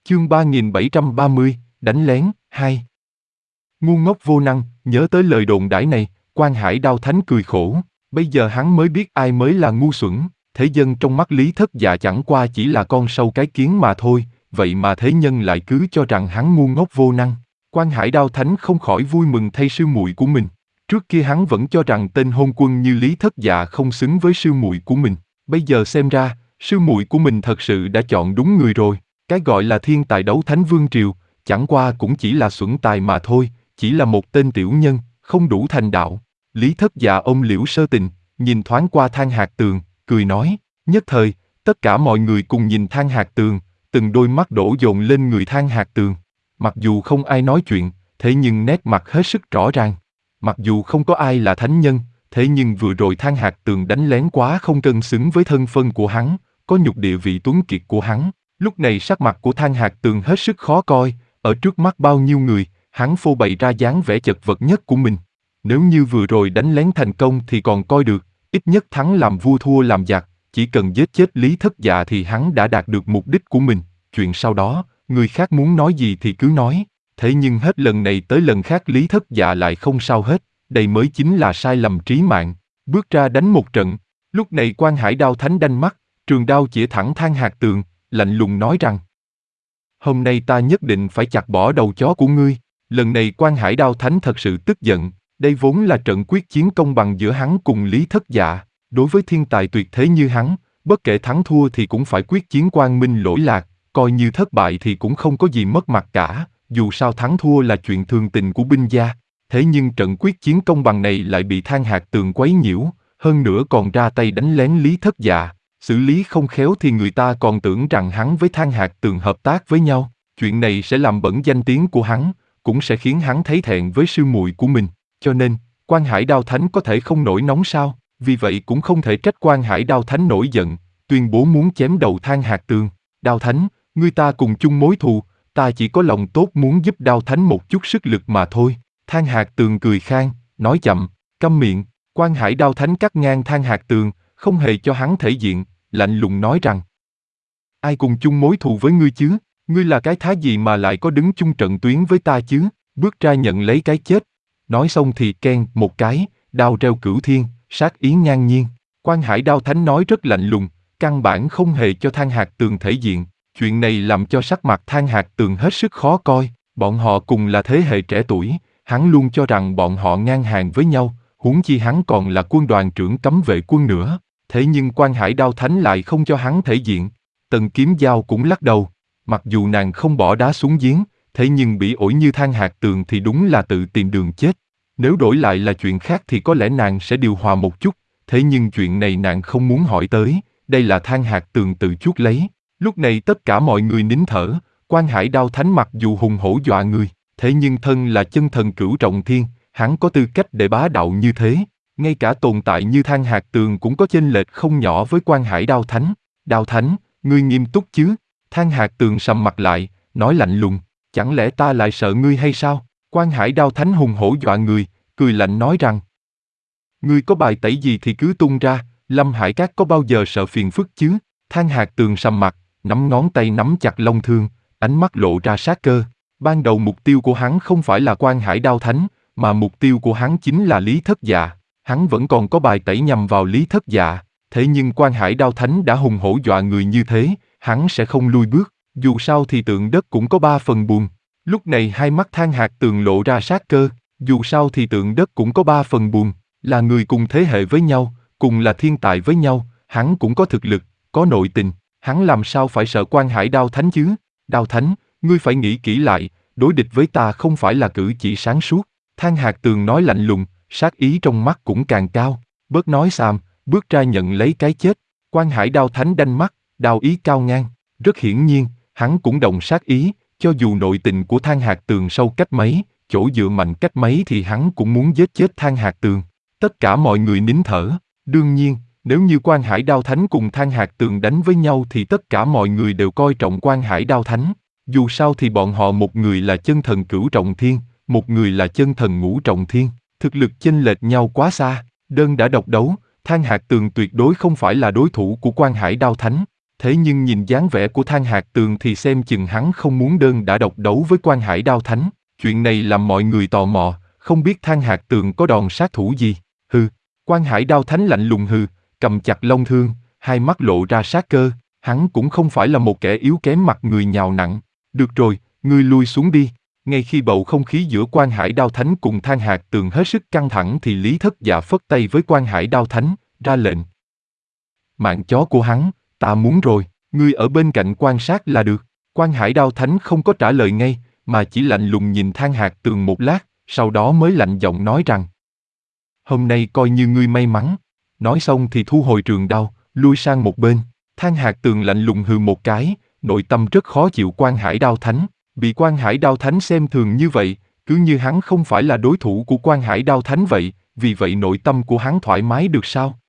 Chương 3730, đánh lén, 2. Ngu ngốc vô năng, nhớ tới lời đồn đãi này, Quan Hải Đao Thánh cười khổ, bây giờ hắn mới biết ai mới là ngu xuẩn, thế dân trong mắt Lý Thất Dạ chẳng qua chỉ là con sâu cái kiến mà thôi, vậy mà thế nhân lại cứ cho rằng hắn ngu ngốc vô năng. Quan Hải Đao Thánh không khỏi vui mừng thay sư muội của mình. Trước kia hắn vẫn cho rằng tên hôn quân như Lý Thất Dạ không xứng với sư muội của mình, bây giờ xem ra, sư muội của mình thật sự đã chọn đúng người rồi. Cái gọi là thiên tài đấu thánh vương triều, chẳng qua cũng chỉ là xuẩn tài mà thôi, chỉ là một tên tiểu nhân, không đủ thành đạo. Lý Thất Dạ ôm Liễu Sơ Tình, nhìn thoáng qua Thang Hạc Tường, cười nói, nhất thời, tất cả mọi người cùng nhìn Thang Hạc Tường, từng đôi mắt đổ dồn lên người Thang Hạc Tường. Mặc dù không ai nói chuyện, thế nhưng nét mặt hết sức rõ ràng. Mặc dù không có ai là thánh nhân, thế nhưng vừa rồi Thang Hạc Tường đánh lén quá không cân xứng với thân phân của hắn, có nhục địa vị tuấn kiệt của hắn. Lúc này sắc mặt của Thang Hạc Tường hết sức khó coi, ở trước mắt bao nhiêu người, hắn phô bày ra dáng vẻ chật vật nhất của mình. Nếu như vừa rồi đánh lén thành công thì còn coi được, ít nhất thắng làm vua thua làm giặc, chỉ cần giết chết Lý Thất Dạ thì hắn đã đạt được mục đích của mình. Chuyện sau đó, người khác muốn nói gì thì cứ nói. Thế nhưng hết lần này tới lần khác Lý Thất Dạ lại không sao hết, đây mới chính là sai lầm trí mạng. Bước ra đánh một trận, lúc này Quan Hải Đao Thánh đanh mắt, trường đao chĩa thẳng Thang Hạc Tường, lạnh lùng nói rằng: hôm nay ta nhất định phải chặt bỏ đầu chó của ngươi. Lần này Quan Hải Đao Thánh thật sự tức giận, đây vốn là trận quyết chiến công bằng giữa hắn cùng Lý Thất Dạ. Đối với thiên tài tuyệt thế như hắn, bất kể thắng thua thì cũng phải quyết chiến quang minh lỗi lạc, coi như thất bại thì cũng không có gì mất mặt cả, dù sao thắng thua là chuyện thường tình của binh gia. Thế nhưng trận quyết chiến công bằng này lại bị Thang Hạc Tường quấy nhiễu, hơn nữa còn ra tay đánh lén Lý Thất Dạ. Xử lý không khéo thì người ta còn tưởng rằng hắn với Thang Hạc Tường hợp tác với nhau. Chuyện này sẽ làm bẩn danh tiếng của hắn, cũng sẽ khiến hắn thấy thẹn với sư muội của mình. Cho nên, Quan Hải Đao Thánh có thể không nổi nóng sao? Vì vậy cũng không thể trách Quan Hải Đao Thánh nổi giận, tuyên bố muốn chém đầu Thang Hạc Tường. Đao Thánh, ngươi ta cùng chung mối thù, ta chỉ có lòng tốt muốn giúp Đao Thánh một chút sức lực mà thôi. Thang Hạc Tường cười khan, nói chậm, câm miệng. Quan Hải Đao Thánh cắt ngang Thang Hạc Tường, không hề cho hắn thể diện, lạnh lùng nói rằng: ai cùng chung mối thù với ngươi chứ? Ngươi là cái thá gì mà lại có đứng chung trận tuyến với ta chứ? Bước ra nhận lấy cái chết. Nói xong thì keng một cái, đao reo cửu thiên, sát ý ngang nhiên. Quan Hải Đao Thánh nói rất lạnh lùng, căn bản không hề cho Thang Hạc Tường thể diện. Chuyện này làm cho sắc mặt Thang Hạc Tường hết sức khó coi. Bọn họ cùng là thế hệ trẻ tuổi, hắn luôn cho rằng bọn họ ngang hàng với nhau, huống chi hắn còn là quân đoàn trưởng cấm vệ quân nữa. Thế nhưng Quan Hải Đao Thánh lại không cho hắn thể diện. Tần Kiếm Giao cũng lắc đầu. Mặc dù nàng không bỏ đá xuống giếng, thế nhưng bị ổi như Thang Hạc Tường thì đúng là tự tìm đường chết. Nếu đổi lại là chuyện khác thì có lẽ nàng sẽ điều hòa một chút, thế nhưng chuyện này nàng không muốn hỏi tới, đây là Thang Hạc Tường tự chuốc lấy. Lúc này tất cả mọi người nín thở, Quan Hải Đao Thánh mặc dù hùng hổ dọa người, thế nhưng thân là chân thần cửu trọng thiên, hắn có tư cách để bá đạo như thế. Ngay cả tồn tại như Thang Hạc Tường cũng có chênh lệch không nhỏ với Quan Hải Đao Thánh. Đao Thánh, ngươi nghiêm túc chứ? Thang Hạc Tường sầm mặt lại, nói lạnh lùng, chẳng lẽ ta lại sợ ngươi hay sao? Quan Hải Đao Thánh hùng hổ dọa người, cười lạnh nói rằng: ngươi có bài tẩy gì thì cứ tung ra, Lâm Hải Các có bao giờ sợ phiền phức chứ? Thang Hạc Tường sầm mặt, nắm ngón tay nắm chặt long thương, ánh mắt lộ ra sát cơ. Ban đầu mục tiêu của hắn không phải là Quan Hải Đao Thánh, mà mục tiêu của hắn chính là Lý Thất Dạ. Hắn vẫn còn có bài tẩy nhằm vào Lý Thất Dạ, thế nhưng Quan Hải Đao Thánh đã hùng hổ dọa người như thế, hắn sẽ không lui bước, dù sao thì tượng đất cũng có 3 phần buồn. Lúc này hai mắt Thang Hạc Tường lộ ra sát cơ, dù sao thì tượng đất cũng có 3 phần buồn, là người cùng thế hệ với nhau, cùng là thiên tài với nhau, hắn cũng có thực lực, có nội tình, hắn làm sao phải sợ Quan Hải Đao Thánh chứ? Đao Thánh, ngươi phải nghĩ kỹ lại, đối địch với ta không phải là cử chỉ sáng suốt. Thang Hạc Tường nói lạnh lùng, sát ý trong mắt cũng càng cao, bớt nói xàm, bước ra nhận lấy cái chết. Quan Hải Đao Thánh đanh mắt, đao ý cao ngang, rất hiển nhiên, hắn cũng đồng sát ý, cho dù nội tình của Thang Hạc Tường sâu cách mấy, chỗ dựa mạnh cách mấy thì hắn cũng muốn giết chết Thang Hạc Tường. Tất cả mọi người nín thở, đương nhiên, nếu như Quan Hải Đao Thánh cùng Thang Hạc Tường đánh với nhau thì tất cả mọi người đều coi trọng Quan Hải Đao Thánh. Dù sao thì bọn họ một người là chân thần cửu trọng thiên, một người là chân thần ngũ trọng thiên, thực lực chênh lệch nhau quá xa, đơn đã độc đấu, Thang Hạc Tường tuyệt đối không phải là đối thủ của Quan Hải Đao Thánh. Thế nhưng nhìn dáng vẻ của Than Hạc Tường thì xem chừng hắn không muốn đơn đả độc đấu với Quan Hải Đao Thánh. Chuyện này làm mọi người tò mò, không biết Than Hạc Tường có đòn sát thủ gì. Hừ, Quan Hải Đao Thánh lạnh lùng hừ, cầm chặt long thương, hai mắt lộ ra sát cơ. Hắn cũng không phải là một kẻ yếu kém mặt người nhào nặng. Được rồi, ngươi lui xuống đi. Ngay khi bầu không khí giữa Quan Hải Đao Thánh cùng Than Hạc Tường hết sức căng thẳng thì Lý Thất Dạ phất tay với Quan Hải Đao Thánh, ra lệnh. Mạng chó của hắn, ta muốn rồi, ngươi ở bên cạnh quan sát là được. Quan Hải Đao Thánh không có trả lời ngay, mà chỉ lạnh lùng nhìn Than Hạc Tường một lát, sau đó mới lạnh giọng nói rằng: Hôm nay coi như ngươi may mắn. Nói xong thì thu hồi trường đao, lui sang một bên. Than Hạc Tường lạnh lùng hừ một cái, nội tâm rất khó chịu Quan Hải Đao Thánh. Bị Quan Hải Đao Thánh xem thường như vậy, cứ như hắn không phải là đối thủ của Quan Hải Đao Thánh vậy, vì vậy nội tâm của hắn thoải mái được sao?